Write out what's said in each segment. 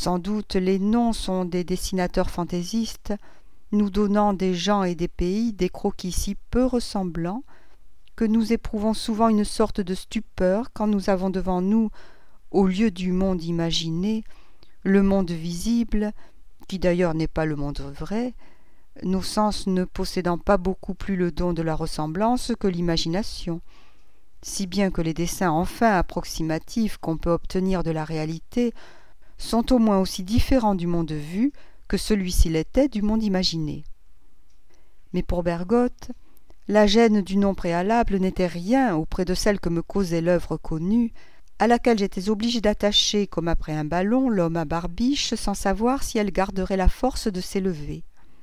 Sans doute les noms sont des dessinateurs fantaisistes, nous donnant des gens et des pays des croquis si peu ressemblants que nous éprouvons souvent une sorte de stupeur quand nous avons devant nous, au lieu du monde imaginé, le monde visible, qui d'ailleurs n'est pas le monde vrai, nos sens ne possédant pas beaucoup plus le don de la ressemblance que l'imagination, si bien que les dessins enfin approximatifs qu'on peut obtenir de la réalité sont au moins aussi différents du monde vu que celui-ci l'était du monde imaginé. Mais pour Bergotte, la gêne du nom préalable n'était rien auprès de celle que me causait l'œuvre connue, à laquelle j'étais obligé d'attacher, comme après un ballon, l'homme à barbiche, sans savoir si elle garderait la force de s'élever.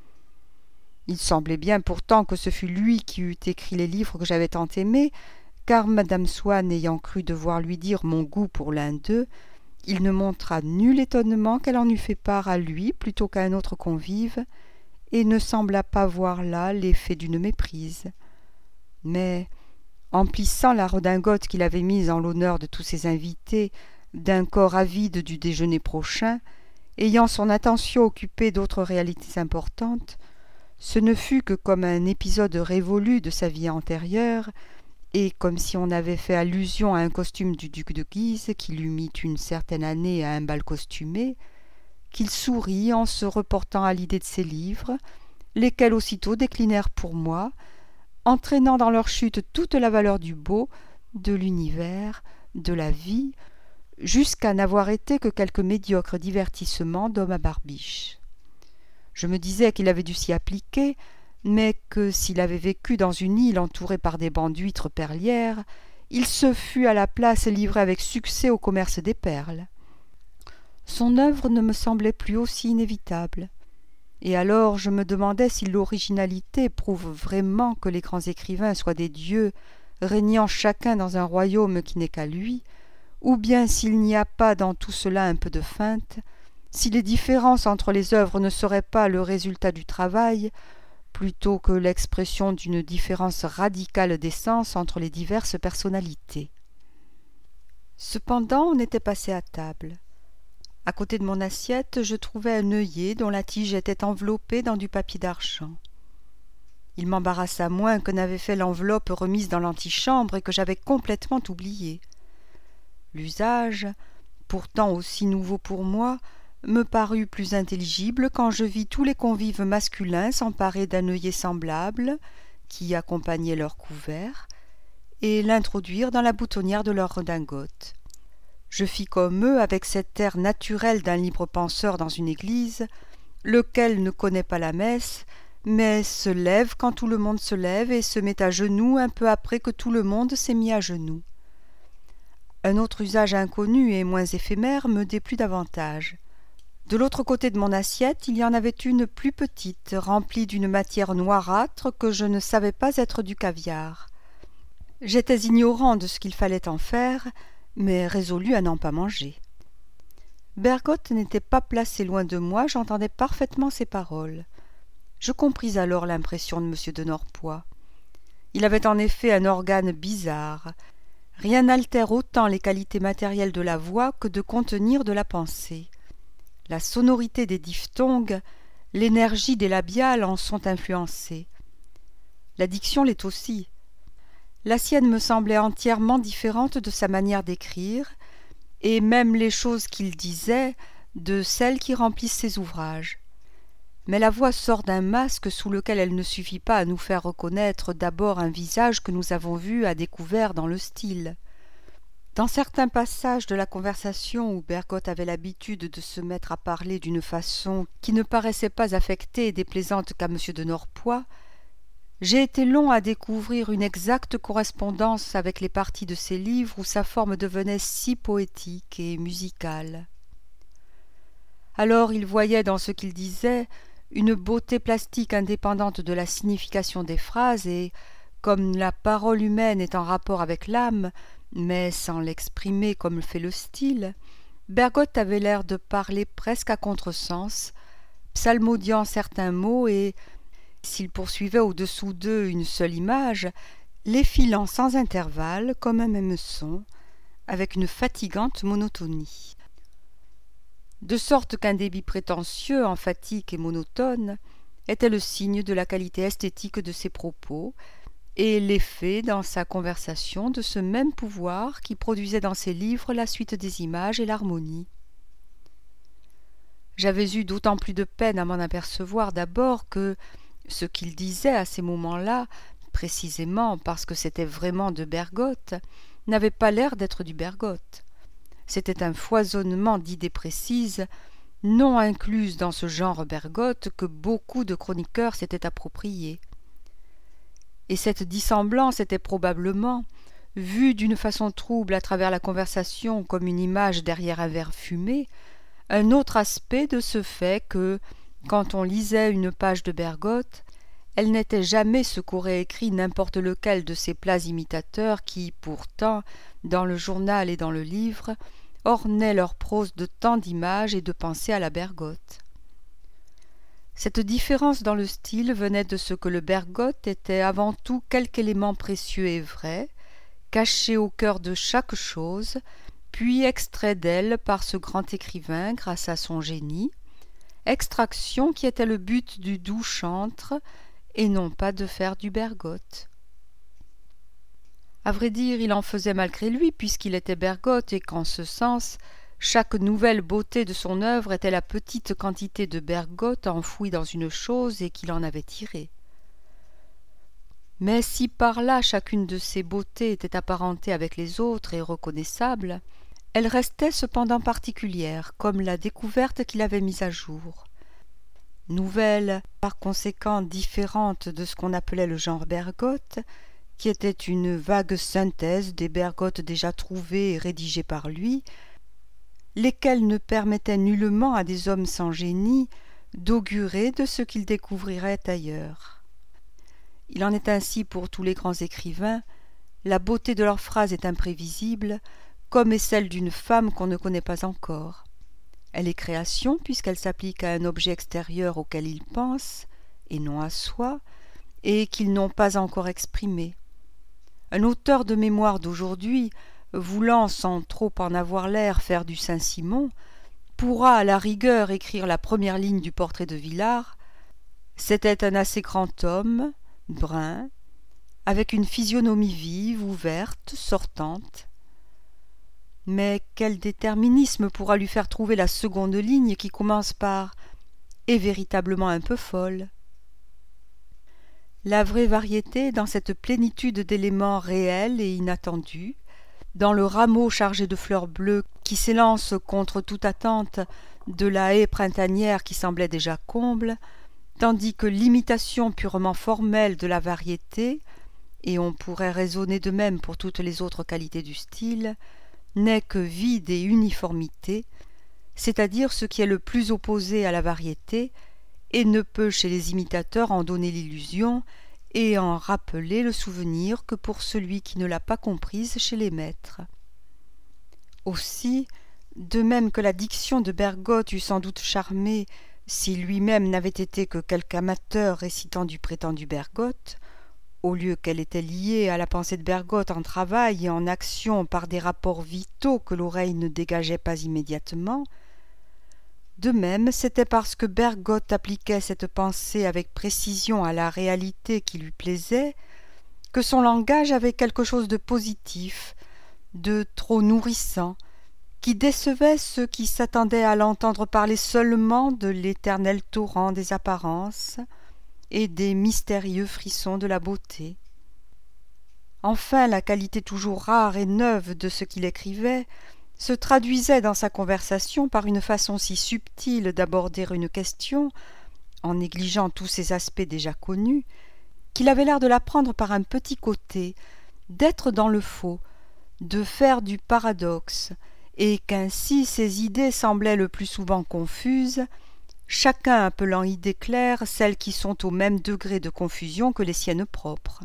Il semblait bien pourtant que ce fût lui qui eût écrit les livres que j'avais tant aimés, car madame Swann ayant cru devoir lui dire mon goût pour l'un d'eux, il ne montra nul étonnement qu'elle en eût fait part à lui plutôt qu'à un autre convive, et ne sembla pas voir là l'effet d'une méprise. Mais, emplissant la redingote qu'il avait mise en l'honneur de tous ses invités d'un corps avide du déjeuner prochain, ayant son attention occupée d'autres réalités importantes, ce ne fut que comme un épisode révolu de sa vie antérieure, et comme si on avait fait allusion à un costume du duc de Guise qui l'eût mis une certaine année à un bal costumé, qu'il sourit en se reportant à l'idée de ses livres, lesquels aussitôt déclinèrent pour moi, entraînant dans leur chute toute la valeur du beau, de l'univers, de la vie, jusqu'à n'avoir été que quelques médiocres divertissements d'homme à barbiche. Je me disais qu'il avait dû s'y appliquer, mais que s'il avait vécu dans une île entourée par des bancs d'huîtres perlières, il se fût à la place livré avec succès au commerce des perles. Son œuvre ne me semblait plus aussi inévitable, et alors je me demandais si l'originalité prouve vraiment que les grands écrivains soient des dieux régnant chacun dans un royaume qui n'est qu'à lui, ou bien s'il n'y a pas dans tout cela un peu de feinte, si les différences entre les œuvres ne seraient pas le résultat du travail, plutôt que l'expression d'une différence radicale d'essence entre les diverses personnalités. Cependant, on était passé à table. À côté de mon assiette, je trouvai un œillet dont la tige était enveloppée dans du papier d'argent. Il m'embarrassa moins que n'avait fait l'enveloppe remise dans l'antichambre et que j'avais complètement oubliée. L'usage, pourtant aussi nouveau pour moi, me parut plus intelligible quand je vis tous les convives masculins s'emparer d'un œillet semblable, qui accompagnait leur couvert, et l'introduire dans la boutonnière de leur redingote. Je fis comme eux avec cet air naturel d'un libre penseur dans une église, lequel ne connaît pas la messe, mais se lève quand tout le monde se lève et se met à genoux un peu après que tout le monde s'est mis à genoux. Un autre usage inconnu et moins éphémère me déplut davantage. De l'autre côté de mon assiette, il y en avait une plus petite, remplie d'une matière noirâtre que je ne savais pas être du caviar. J'étais ignorant de ce qu'il fallait en faire, mais résolu à n'en pas manger. Bergotte n'était pas placé loin de moi, j'entendais parfaitement ses paroles. Je compris alors l'impression de M. de Norpois. Il avait en effet un organe bizarre. Rien n'altère autant les qualités matérielles de la voix que de contenir de la pensée. La sonorité des diphtongues, l'énergie des labiales en sont influencées. La diction l'est aussi. La sienne me semblait entièrement différente de sa manière d'écrire, et même les choses qu'il disait de celles qui remplissent ses ouvrages. Mais la voix sort d'un masque sous lequel elle ne suffit pas à nous faire reconnaître d'abord un visage que nous avons vu à découvert dans le style. Dans certains passages de la conversation où Bergotte avait l'habitude de se mettre à parler d'une façon qui ne paraissait pas affectée et déplaisante qu'à M. de Norpois, j'ai été long à découvrir une exacte correspondance avec les parties de ses livres où sa forme devenait si poétique et musicale. Alors il voyait dans ce qu'il disait une beauté plastique indépendante de la signification des phrases et, comme la parole humaine est en rapport avec l'âme, mais sans l'exprimer comme le fait le style, Bergotte avait l'air de parler presque à contresens, psalmodiant certains mots et, s'il poursuivait au-dessous d'eux une seule image, les filant sans intervalle comme un même son, avec une fatigante monotonie. de sorte qu'un débit prétentieux, emphatique et monotone était le signe de la qualité esthétique de ses propos et l'effet dans sa conversation de ce même pouvoir qui produisait dans ses livres la suite des images et l'harmonie. J'avais eu d'autant plus de peine à m'en apercevoir d'abord que ce qu'il disait à ces moments-là, précisément parce que c'était vraiment de Bergotte, n'avait pas l'air d'être du Bergotte. C'était un foisonnement d'idées précises, non incluses dans ce genre Bergotte que beaucoup de chroniqueurs s'étaient approprié. Et cette dissemblance était probablement, vue d'une façon trouble à travers la conversation comme une image derrière un verre fumé, un autre aspect de ce fait que, quand on lisait une page de Bergotte, elle n'était jamais ce qu'aurait écrit n'importe lequel de ces plats imitateurs qui, pourtant, dans le journal et dans le livre, ornaient leur prose de tant d'images et de pensées à la Bergotte. Cette différence dans le style venait de ce que le Bergotte était avant tout quelque élément précieux et vrai, caché au cœur de chaque chose, puis extrait d'elle par ce grand écrivain grâce à son génie, extraction qui était le but du doux chantre, et non pas de faire du Bergotte. À vrai dire, il en faisait malgré lui, puisqu'il était Bergotte, et qu'en ce sens, chaque nouvelle beauté de son œuvre était la petite quantité de Bergotte enfouie dans une chose et qu'il en avait tirée. Mais si par là chacune de ces beautés était apparentée avec les autres et reconnaissable, elle restait cependant particulière, comme la découverte qu'il avait mise à jour. Nouvelle, par conséquent différente de ce qu'on appelait le genre Bergotte, qui était une vague synthèse des Bergottes déjà trouvées et rédigées par lui, lesquelles ne permettaient nullement à des hommes sans génie d'augurer de ce qu'ils découvriraient ailleurs. Il en est ainsi pour tous les grands écrivains, la beauté de leurs phrases est imprévisible, comme est celle d'une femme qu'on ne connaît pas encore. Elle est création puisqu'elle s'applique à un objet extérieur auquel ils pensent, et non à soi, et qu'ils n'ont pas encore exprimé. Un auteur de mémoire d'aujourd'hui, voulant sans trop en avoir l'air faire du Saint-Simon, pourra à la rigueur écrire la première ligne du portrait de Villars. C'était un assez grand homme, brun, avec une physionomie vive, ouverte, sortante. Mais quel déterminisme pourra lui faire trouver la seconde ligne qui commence par « est véritablement un peu folle ». La vraie variété dans cette plénitude d'éléments réels et inattendus, dans le rameau chargé de fleurs bleues qui s'élance contre toute attente de la haie printanière qui semblait déjà comble, tandis que l'imitation purement formelle de la variété, et on pourrait raisonner de même pour toutes les autres qualités du style, n'est que vide et uniformité, c'est-à-dire ce qui est le plus opposé à la variété, et ne peut chez les imitateurs en donner l'illusion et en rappeler le souvenir que pour celui qui ne l'a pas comprise chez les maîtres. Aussi, de même que la diction de Bergotte eût sans doute charmé si lui-même n'avait été que quelque amateur récitant du prétendu Bergotte, au lieu qu'elle était liée à la pensée de Bergotte en travail et en action par des rapports vitaux que l'oreille ne dégageait pas immédiatement, de même, c'était parce que Bergotte appliquait cette pensée avec précision à la réalité qui lui plaisait, que son langage avait quelque chose de positif, de trop nourrissant, qui décevait ceux qui s'attendaient à l'entendre parler seulement de l'éternel torrent des apparences et des mystérieux frissons de la beauté. Enfin, la qualité toujours rare et neuve de ce qu'il écrivait se traduisait dans sa conversation par une façon si subtile d'aborder une question, en négligeant tous ses aspects déjà connus, qu'il avait l'air de la prendre par un petit côté, d'être dans le faux, de faire du paradoxe, et qu'ainsi ses idées semblaient le plus souvent confuses, chacun appelant idées claires celles qui sont au même degré de confusion que les siennes propres.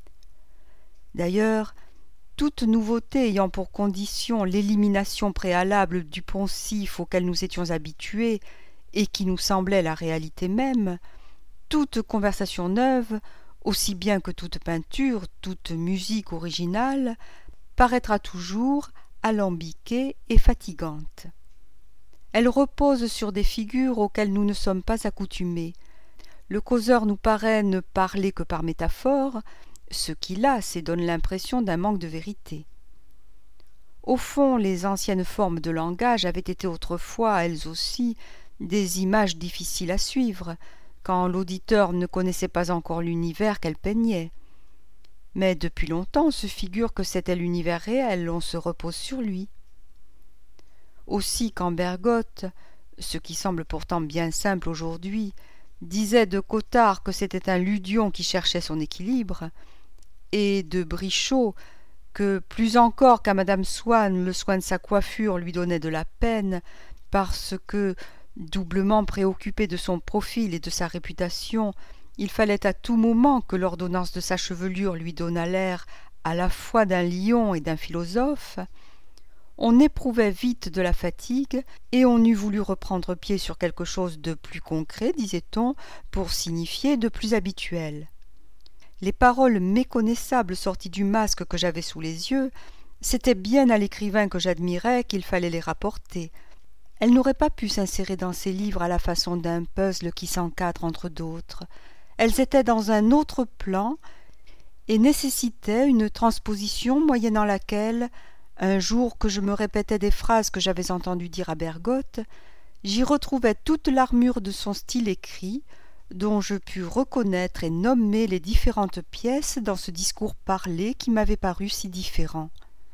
D'ailleurs, toute nouveauté ayant pour condition l'élimination préalable du poncif auquel nous étions habitués et qui nous semblait la réalité même, toute conversation neuve, aussi bien que toute peinture, toute musique originale, paraîtra toujours alambiquée et fatigante. Elle repose sur des figures auxquelles nous ne sommes pas accoutumés. Le causeur nous paraît ne parler que par métaphore, ce qui lasse et donne l'impression d'un manque de vérité. Au fond, les anciennes formes de langage avaient été autrefois, elles aussi, des images difficiles à suivre, quand l'auditeur ne connaissait pas encore l'univers qu'elle peignait. Mais depuis longtemps, on se figure que c'était l'univers réel, on se repose sur lui. Aussi, quand Bergotte, ce qui semble pourtant bien simple aujourd'hui, disait de Cottard que c'était un ludion qui cherchait son équilibre, et de Brichot que, plus encore qu'à Madame Swann, le soin de sa coiffure lui donnait de la peine, parce que, doublement préoccupé de son profil et de sa réputation, il fallait à tout moment que l'ordonnance de sa chevelure lui donnât l'air à la fois d'un lion et d'un philosophe, on éprouvait vite de la fatigue, et on eût voulu reprendre pied sur quelque chose de plus concret, disait-on, pour signifier de plus habituel. Les paroles méconnaissables sorties du masque que j'avais sous les yeux, c'était bien à l'écrivain que j'admirais qu'il fallait les rapporter. Elles n'auraient pas pu s'insérer dans ces livres à la façon d'un puzzle qui s'encadre entre d'autres. Elles étaient dans un autre plan et nécessitaient une transposition moyennant laquelle, un jour que je me répétais des phrases que j'avais entendu dire à Bergotte, j'y retrouvais toute l'armure de son style écrit, dont je pus reconnaître et nommer les différentes pièces dans ce discours parlé qui m'avait paru si différent.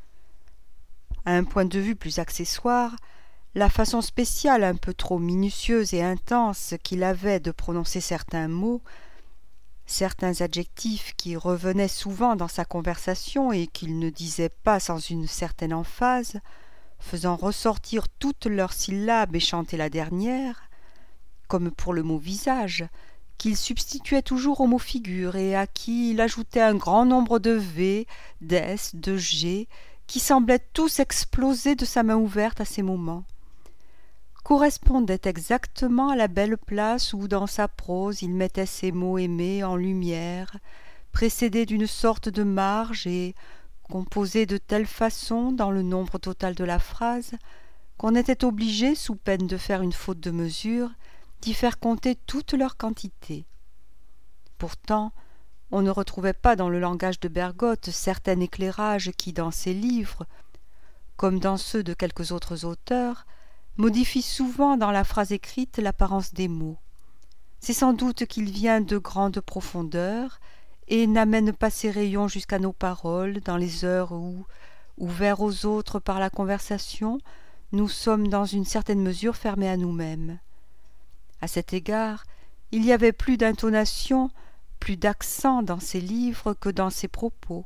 À un point de vue plus accessoire, la façon spéciale un peu trop minutieuse et intense qu'il avait de prononcer certains mots, certains adjectifs qui revenaient souvent dans sa conversation et qu'il ne disait pas sans une certaine emphase, faisant ressortir toutes leurs syllabes et chanter la dernière, comme pour le mot visage, qu'il substituait toujours au mot figure et à qui il ajoutait un grand nombre de V, d'S, de G, qui semblaient tous exploser de sa main ouverte à ces moments, correspondait exactement à la belle place où dans sa prose il mettait ces mots aimés en lumière, précédés d'une sorte de marge et composés de telle façon dans le nombre total de la phrase qu'on était obligé, sous peine de faire une faute de mesure, d'y faire compter toute leur quantité. Pourtant, on ne retrouvait pas dans le langage de Bergotte certain éclairage qui, dans ses livres, comme dans ceux de quelques autres auteurs, modifie souvent dans la phrase écrite l'apparence des mots. C'est sans doute qu'il vient de grande profondeur et n'amène pas ses rayons jusqu'à nos paroles dans les heures où, ouverts aux autres par la conversation, nous sommes dans une certaine mesure fermés à nous-mêmes. À cet égard, il y avait plus d'intonation, plus d'accent dans ses livres que dans ses propos.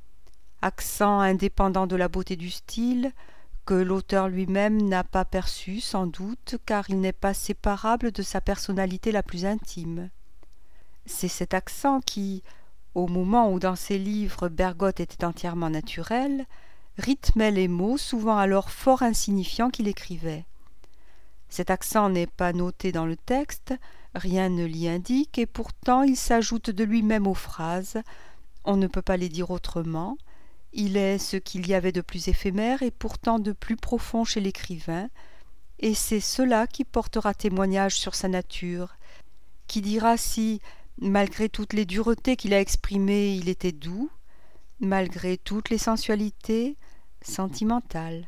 Accent indépendant de la beauté du style, que l'auteur lui-même n'a pas perçu sans doute, car il n'est pas séparable de sa personnalité la plus intime. C'est cet accent qui, au moment où dans ses livres Bergotte était entièrement naturel, rythmait les mots souvent alors fort insignifiants qu'il écrivait. Cet accent n'est pas noté dans le texte, rien ne l'y indique, et pourtant il s'ajoute de lui-même aux phrases, on ne peut pas les dire autrement, il est ce qu'il y avait de plus éphémère et pourtant de plus profond chez l'écrivain, et c'est cela qui portera témoignage sur sa nature, qui dira si, malgré toutes les duretés qu'il a exprimées, il était doux, malgré toutes les sensualités, sentimental.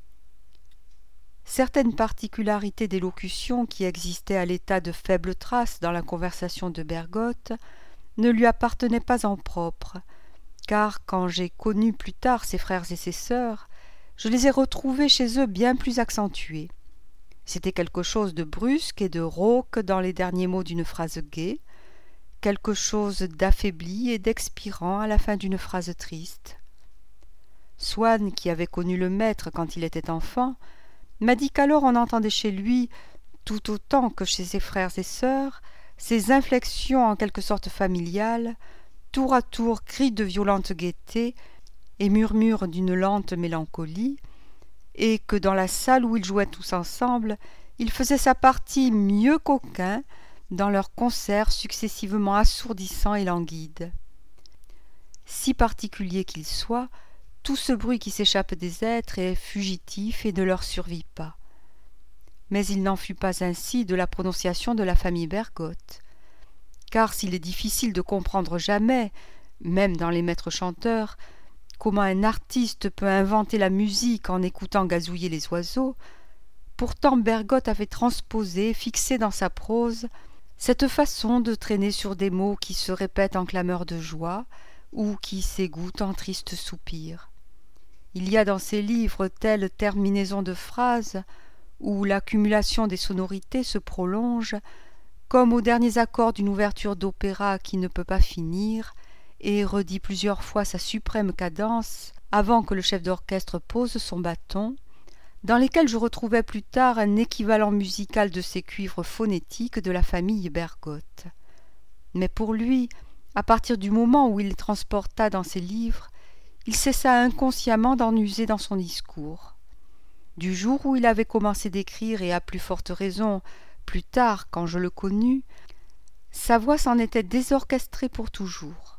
Certaines particularités d'élocution qui existaient à l'état de faibles traces dans la conversation de Bergotte ne lui appartenaient pas en propre, car quand j'ai connu plus tard ses frères et ses sœurs, je les ai retrouvés chez eux bien plus accentués. C'était quelque chose de brusque et de rauque dans les derniers mots d'une phrase gaie, quelque chose d'affaibli et d'expirant à la fin d'une phrase triste. Swann, qui avait connu le maître quand il était enfant, m'a dit qu'alors on entendait chez lui, tout autant que chez ses frères et sœurs, ces inflexions en quelque sorte familiales, tour à tour cris de violente gaieté et murmures d'une lente mélancolie, et que dans la salle où ils jouaient tous ensemble, il faisait sa partie mieux qu'aucun dans leurs concerts successivement assourdissants et languides. Si particulier qu'il soit, tout ce bruit qui s'échappe des êtres est fugitif et ne leur survit pas. Mais il n'en fut pas ainsi de la prononciation de la famille Bergotte. Car s'il est difficile de comprendre jamais, même dans les maîtres chanteurs, comment un artiste peut inventer la musique en écoutant gazouiller les oiseaux, pourtant Bergotte avait transposé, fixé dans sa prose, cette façon de traîner sur des mots qui se répètent en clameurs de joie ou qui s'égouttent en tristes soupirs. Il y a dans ces livres telle terminaison de phrases où l'accumulation des sonorités se prolonge, comme aux derniers accords d'une ouverture d'opéra qui ne peut pas finir et redit plusieurs fois sa suprême cadence avant que le chef d'orchestre pose son bâton, dans lesquels je retrouvais plus tard un équivalent musical de ces cuivres phonétiques de la famille Bergotte. Mais pour lui, à partir du moment où il les transporta dans ses livres, il cessa inconsciemment d'en user dans son discours. Du jour où il avait commencé d'écrire, et à plus forte raison, plus tard, quand je le connus, sa voix s'en était désorchestrée pour toujours.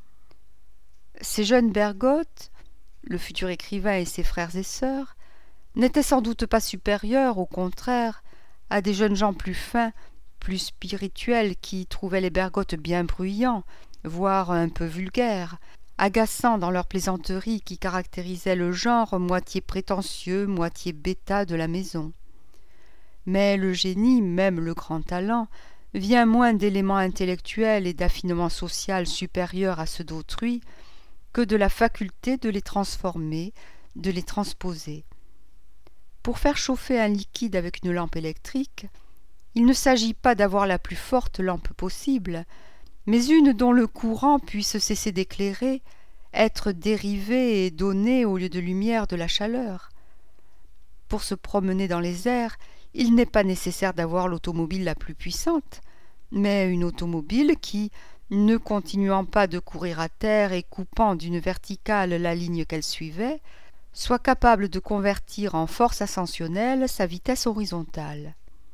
Ces jeunes Bergotte, le futur écrivain et ses frères et sœurs, n'étaient sans doute pas supérieurs, au contraire, à des jeunes gens plus fins, plus spirituels, qui trouvaient les Bergotte bien bruyants, voire un peu vulgaires, agaçants dans leurs plaisanteries qui caractérisaient le genre moitié prétentieux, moitié bêta de la maison. Mais le génie, même le grand talent, vient moins d'éléments intellectuels et d'affinement social supérieurs à ceux d'autrui que de la faculté de les transformer, de les transposer. Pour faire chauffer un liquide avec une lampe électrique, il ne s'agit pas d'avoir la plus forte lampe possible, mais une dont le courant puisse cesser d'éclairer, être dérivé et donner au lieu de lumière de la chaleur. Pour se promener dans les airs, il n'est pas nécessaire d'avoir l'automobile la plus puissante, mais une automobile qui, ne continuant pas de courir à terre et coupant d'une verticale la ligne qu'elle suivait, soit capable de convertir en force ascensionnelle sa vitesse horizontale.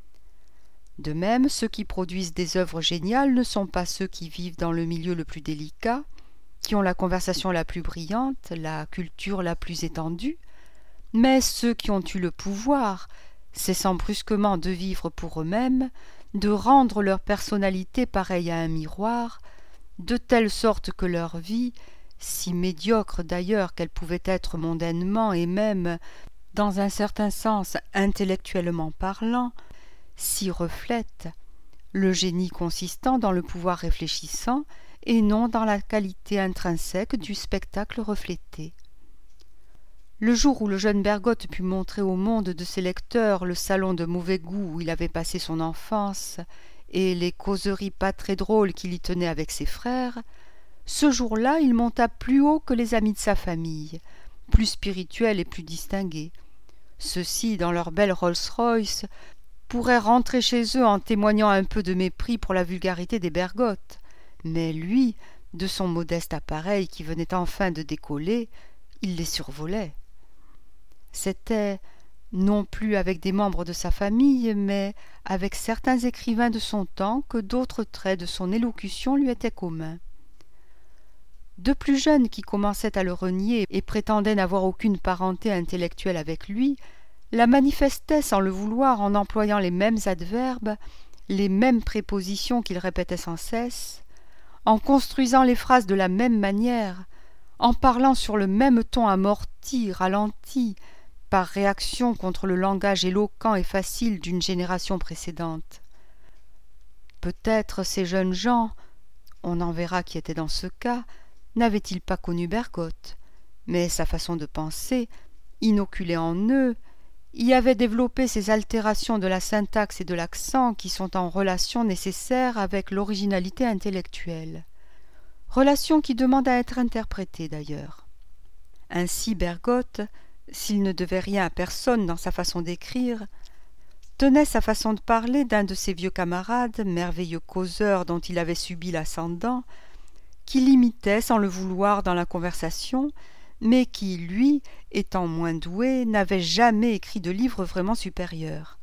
De même, ceux qui produisent des œuvres géniales ne sont pas ceux qui vivent dans le milieu le plus délicat, qui ont la conversation la plus brillante, la culture la plus étendue, mais ceux qui ont eu le pouvoir, cessant brusquement de vivre pour eux-mêmes, de rendre leur personnalité pareille à un miroir, de telle sorte que leur vie, si médiocre d'ailleurs qu'elle pouvait être mondainement et même, dans un certain sens intellectuellement parlant, s'y reflète, le génie consistant dans le pouvoir réfléchissant et non dans la qualité intrinsèque du spectacle reflété. Le jour où le jeune Bergotte put montrer au monde de ses lecteurs le salon de mauvais goût où il avait passé son enfance et les causeries pas très drôles qu'il y tenait avec ses frères, ce jour-là il monta plus haut que les amis de sa famille, plus spirituels et plus distingués. Ceux-ci, dans leur belle Rolls-Royce, pourraient rentrer chez eux en témoignant un peu de mépris pour la vulgarité des Bergotte, mais lui, de son modeste appareil qui venait enfin de décoller, il les survolait. C'était, non plus avec des membres de sa famille, mais avec certains écrivains de son temps que d'autres traits de son élocution lui étaient communs. De plus jeunes qui commençaient à le renier et prétendaient n'avoir aucune parenté intellectuelle avec lui, la manifestaient sans le vouloir en employant les mêmes adverbes, les mêmes prépositions qu'il répétait sans cesse, en construisant les phrases de la même manière, en parlant sur le même ton amorti, ralenti, par réaction contre le langage éloquent et facile d'une génération précédente. Peut-être ces jeunes gens, on en verra qui étaient dans ce cas, n'avaient-ils pas connu Bergotte, mais sa façon de penser, inoculée en eux, y avait développé ces altérations de la syntaxe et de l'accent qui sont en relation nécessaire avec l'originalité intellectuelle. Relation qui demande à être interprétée d'ailleurs. Ainsi Bergotte, s'il ne devait rien à personne dans sa façon d'écrire, tenait sa façon de parler d'un de ses vieux camarades, merveilleux causeur dont il avait subi l'ascendant, qui l'imitait sans le vouloir dans la conversation, mais qui, lui, étant moins doué, n'avait jamais écrit de livre vraiment supérieur.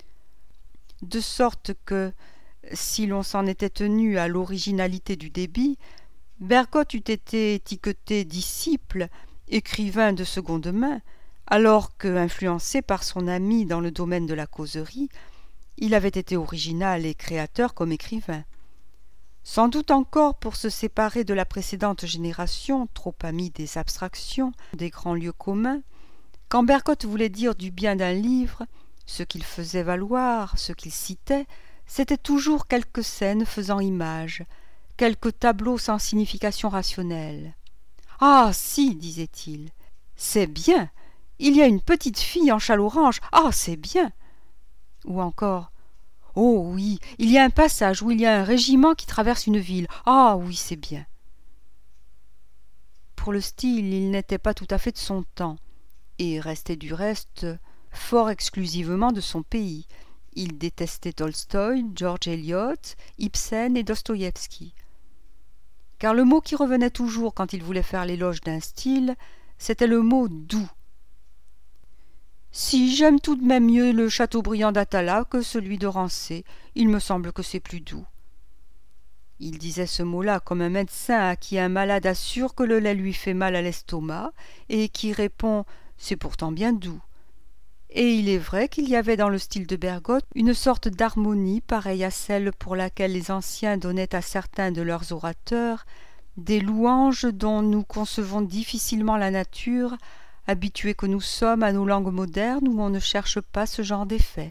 De sorte que, si l'on s'en était tenu à l'originalité du débit, Bergotte eût été étiqueté disciple, écrivain de seconde main, alors que, influencé par son ami dans le domaine de la causerie, il avait été original et créateur comme écrivain. Sans doute encore pour se séparer de la précédente génération, trop amie des abstractions, des grands lieux communs, quand Bergotte voulait dire du bien d'un livre, ce qu'il faisait valoir, ce qu'il citait, c'était toujours quelque scène faisant image, quelque tableau sans signification rationnelle. « Ah, si, disait-il, c'est bien, il y a une petite fille en châle orange, ah, c'est bien !» Ou encore « Oh oui, il y a un passage où il y a un régiment qui traverse une ville, ah oui, c'est bien !» Pour le style, il n'était pas tout à fait de son temps, et restait du reste fort exclusivement de son pays. Il détestait Tolstoï, George Eliot, Ibsen et Dostoïevski. Car le mot qui revenait toujours quand il voulait faire l'éloge d'un style, c'était le mot « doux ». Si j'aime tout de même mieux le Chateaubriand d'Atala que celui de Rancé, il me semble que c'est plus doux. Il disait ce mot-là comme un médecin à qui un malade assure que le lait lui fait mal à l'estomac et qui répond « c'est pourtant bien doux ». Et il est vrai qu'il y avait dans le style de Bergotte une sorte d'harmonie pareille à celle pour laquelle les anciens donnaient à certains de leurs orateurs des louanges dont nous concevons difficilement la nature, habitués que nous sommes à nos langues modernes où on ne cherche pas ce genre d'effet.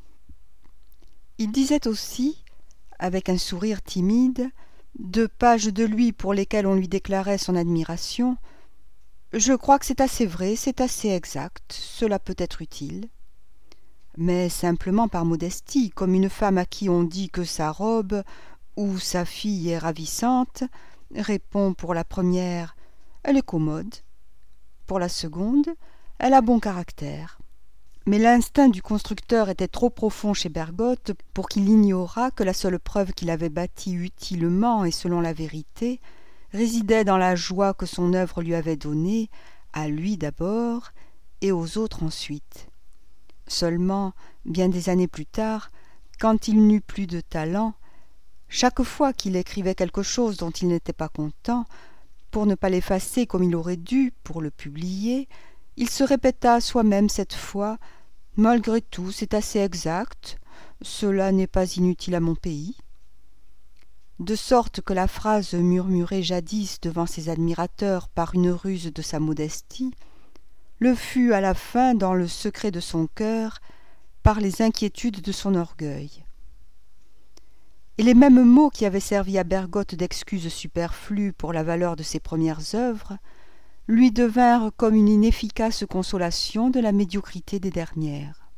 Il disait aussi, avec un sourire timide, 2 pages de lui pour lesquelles on lui déclarait son admiration: « Je crois que c'est assez vrai, c'est assez exact, cela peut être utile. » Mais simplement par modestie, comme une femme à qui on dit que sa robe ou sa fille est ravissante, répond pour la première « Elle est commode », pour la seconde « Elle a bon caractère ». Mais l'instinct du constructeur était trop profond chez Bergotte pour qu'il ignorât que la seule preuve qu'il avait bâtie utilement et selon la vérité résidait dans la joie que son œuvre lui avait donnée, à lui d'abord et aux autres ensuite. Seulement, bien des années plus tard, quand il n'eut plus de talent, chaque fois qu'il écrivait quelque chose dont il n'était pas content, pour ne pas l'effacer comme il aurait dû pour le publier, il se répéta à soi-même cette fois: « Malgré tout, c'est assez exact, cela n'est pas inutile à mon pays. » De sorte que la phrase murmurée jadis devant ses admirateurs par une ruse de sa modestie le fut à la fin dans le secret de son cœur par les inquiétudes de son orgueil. Et les mêmes mots qui avaient servi à Bergotte d'excuse superflue pour la valeur de ses premières œuvres lui devinrent comme une inefficace consolation de la médiocrité des dernières.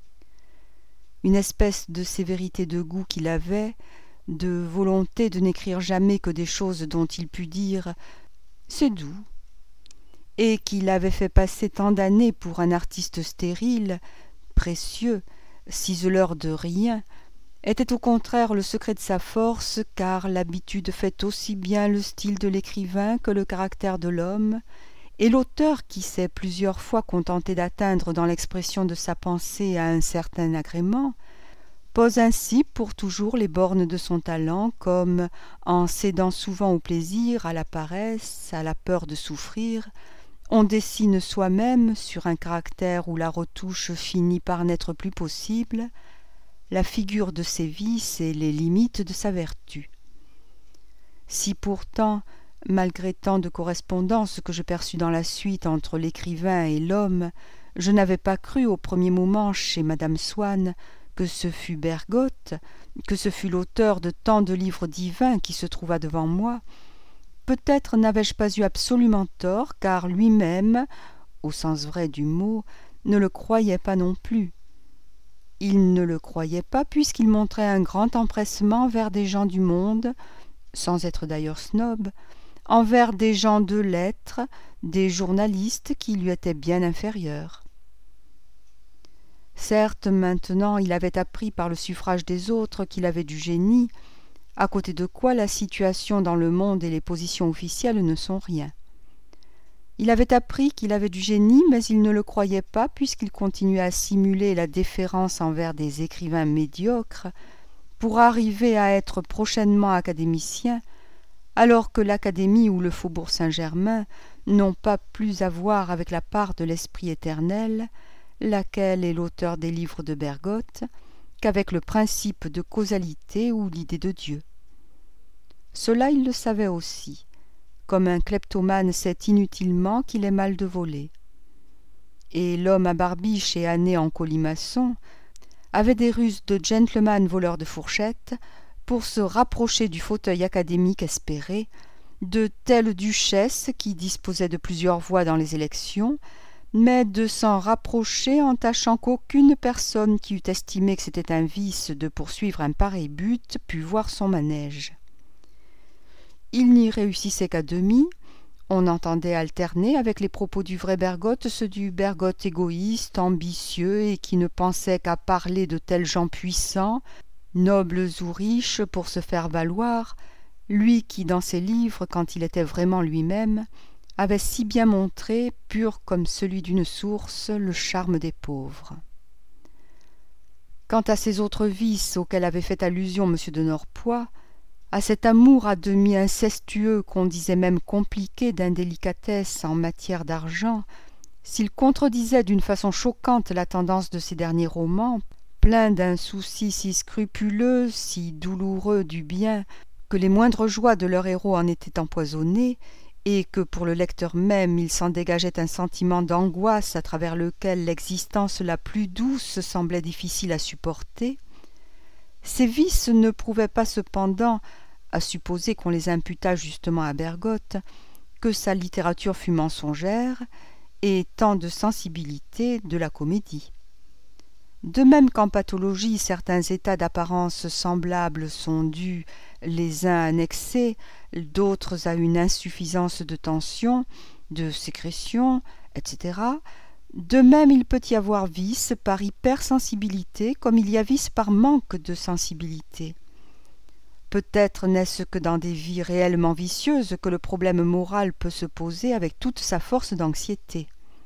Une espèce de sévérité de goût qu'il avait, de volonté de n'écrire jamais que des choses dont il pût dire « c'est doux », et qu'il avait fait passer tant d'années pour un artiste stérile, précieux, ciseleur de rien, était au contraire le secret de sa force, car l'habitude fait aussi bien le style de l'écrivain que le caractère de l'homme, et l'auteur qui s'est plusieurs fois contenté d'atteindre dans l'expression de sa pensée à un certain agrément, pose ainsi pour toujours les bornes de son talent, comme, en cédant souvent au plaisir, à la paresse, à la peur de souffrir, on dessine soi-même, sur un caractère où la retouche finit par n'être plus possible, la figure de ses vices et les limites de sa vertu. Si pourtant, malgré tant de correspondances que je perçus dans la suite entre l'écrivain et l'homme, je n'avais pas cru au premier moment chez madame Swann que ce fût Bergotte, que ce fût l'auteur de tant de livres divins qui se trouva devant moi, peut-être n'avais-je pas eu absolument tort, car lui-même, au sens vrai du mot, ne le croyait pas non plus. Il ne le croyait pas puisqu'il montrait un grand empressement vers des gens du monde, sans être d'ailleurs snob, envers des gens de lettres, des journalistes qui lui étaient bien inférieurs. Certes, maintenant, il avait appris par le suffrage des autres qu'il avait du génie, à côté de quoi la situation dans le monde et les positions officielles ne sont rien. Il avait appris qu'il avait du génie, mais il ne le croyait pas puisqu'il continuait à simuler la déférence envers des écrivains médiocres pour arriver à être prochainement académicien, alors que l'Académie ou le Faubourg Saint-Germain n'ont pas plus à voir avec la part de l'Esprit éternel, laquelle est l'auteur des livres de Bergotte, qu'avec le principe de causalité ou l'idée de Dieu. Cela il le savait aussi, comme un kleptomane sait inutilement qu'il est mal de voler. Et l'homme à barbiche et à nez en colimaçon avait des ruses de gentleman voleur de fourchettes pour se rapprocher du fauteuil académique espéré, de telle duchesse qui disposait de plusieurs voix dans les élections, mais de s'en rapprocher en tâchant qu'aucune personne qui eût estimé que c'était un vice de poursuivre un pareil but pût voir son manège. Il n'y réussissait qu'à demi. On entendait alterner avec les propos du vrai Bergotte ceux du Bergotte égoïste, ambitieux et qui ne pensait qu'à parler de tels gens puissants, nobles ou riches, pour se faire valoir, lui qui, dans ses livres, quand il était vraiment lui-même, avait si bien montré, pur comme celui d'une source, le charme des pauvres. Quant à ces autres vices auxquels avait fait allusion M. de Norpois, à cet amour à demi incestueux qu'on disait même compliqué d'indélicatesse en matière d'argent, s'il contredisait d'une façon choquante la tendance de ces derniers romans, pleins d'un souci si scrupuleux, si douloureux du bien, que les moindres joies de leur héros en étaient empoisonnées, et que pour le lecteur même il s'en dégageait un sentiment d'angoisse à travers lequel l'existence la plus douce semblait difficile à supporter, ces vices ne prouvaient pas cependant, à supposer qu'on les imputât justement à Bergotte, que sa littérature fût mensongère, et tant de sensibilité de la comédie. De même qu'en pathologie certains états d'apparence semblables sont dus les uns à un excès, d'autres à une insuffisance de tension, de sécrétion, etc., de même il peut y avoir vice par hypersensibilité comme il y a vice par manque de sensibilité. Peut-être n'est-ce que dans des vies réellement vicieuses que le problème moral peut se poser avec toute sa force d'anxiété.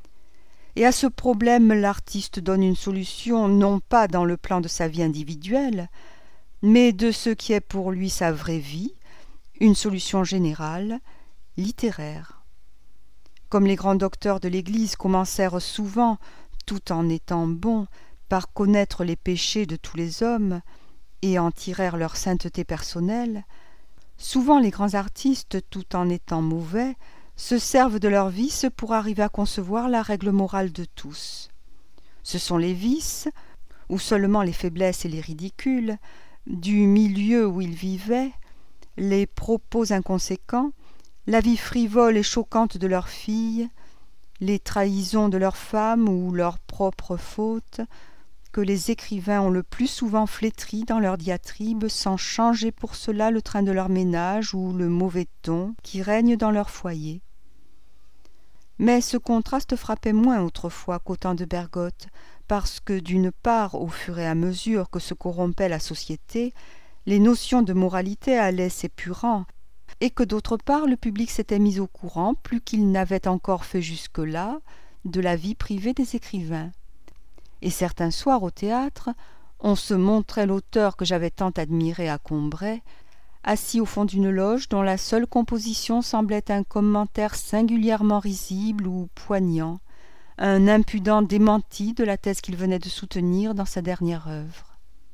Et à ce problème l'artiste donne une solution non pas dans le plan de sa vie individuelle, mais de ce qui est pour lui sa vraie vie, une solution générale, littéraire. Comme les grands docteurs de l'Église commencèrent souvent, tout en étant bons, par connaître les péchés de tous les hommes, et en tirèrent leur sainteté personnelle, souvent les grands artistes, tout en étant mauvais, se servent de leurs vices pour arriver à concevoir la règle morale de tous. Ce sont les vices, ou seulement les faiblesses et les ridicules, du milieu où ils vivaient, les propos inconséquents, la vie frivole et choquante de leurs filles, les trahisons de leurs femmes ou leurs propres fautes, que les écrivains ont le plus souvent flétri dans leurs diatribes sans changer pour cela le train de leur ménage ou le mauvais ton qui règne dans leur foyer. Mais ce contraste frappait moins autrefois qu'au temps de Bergotte, parce que d'une part, au fur et à mesure que se corrompait la société, les notions de moralité allaient s'épurant, et que d'autre part le public s'était mis au courant, plus qu'il n'avait encore fait jusque-là, de la vie privée des écrivains. Et certains soirs au théâtre, on se montrait l'auteur que j'avais tant admiré à Combray, assis au fond d'une loge dont la seule composition semblait un commentaire singulièrement risible ou poignant, un impudent démenti de la thèse qu'il venait de soutenir dans sa dernière œuvre.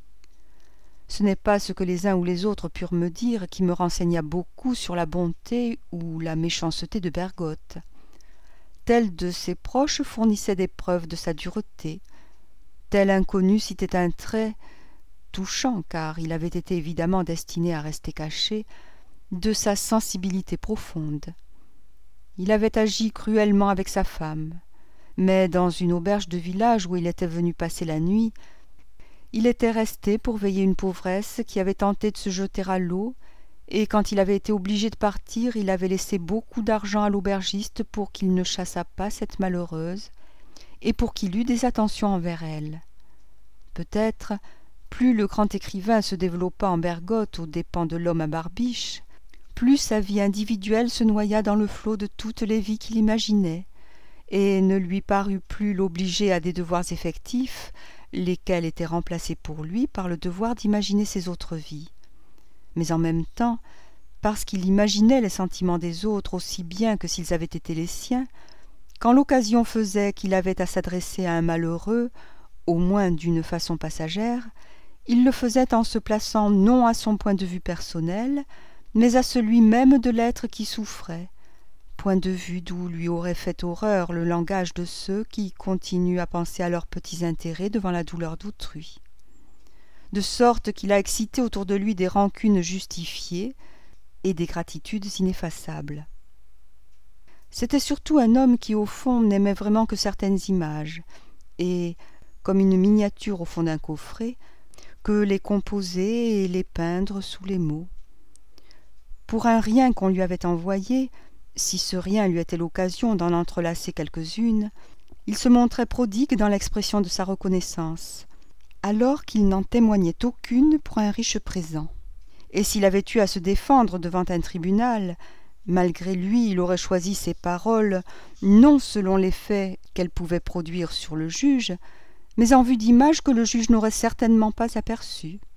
Ce n'est pas ce que les uns ou les autres purent me dire qui me renseigna beaucoup sur la bonté ou la méchanceté de Bergotte. Tel de ses proches fournissait des preuves de sa dureté, tel inconnu citait un trait touchant, car il avait été évidemment destiné à rester caché, de sa sensibilité profonde. Il avait agi cruellement avec sa femme, mais dans une auberge de village où il était venu passer la nuit, il était resté pour veiller une pauvresse qui avait tenté de se jeter à l'eau, et quand il avait été obligé de partir, il avait laissé beaucoup d'argent à l'aubergiste pour qu'il ne chassât pas cette malheureuse, et pour qu'il eût des attentions envers elle. Peut-être, plus le grand écrivain se développa en Bergotte aux dépens de l'homme à barbiche, plus sa vie individuelle se noya dans le flot de toutes les vies qu'il imaginait, et ne lui parut plus l'obliger à des devoirs effectifs, lesquels étaient remplacés pour lui par le devoir d'imaginer ses autres vies. Mais en même temps, parce qu'il imaginait les sentiments des autres aussi bien que s'ils avaient été les siens, quand l'occasion faisait qu'il avait à s'adresser à un malheureux, au moins d'une façon passagère, il le faisait en se plaçant non à son point de vue personnel, mais à celui même de l'être qui souffrait, point de vue d'où lui aurait fait horreur le langage de ceux qui continuent à penser à leurs petits intérêts devant la douleur d'autrui. De sorte qu'il a excité autour de lui des rancunes justifiées et des gratitudes ineffaçables. C'était surtout un homme qui, au fond, n'aimait vraiment que certaines images, et, comme une miniature au fond d'un coffret, que les composer et les peindre sous les mots. Pour un rien qu'on lui avait envoyé, si ce rien lui était l'occasion d'en entrelacer quelques-unes, il se montrait prodigue dans l'expression de sa reconnaissance, alors qu'il n'en témoignait aucune pour un riche présent. Et s'il avait eu à se défendre devant un tribunal, malgré lui il aurait choisi ses paroles, non selon l'effet qu'elles pouvaient produire sur le juge, mais en vue d'images que le juge n'aurait certainement pas aperçues.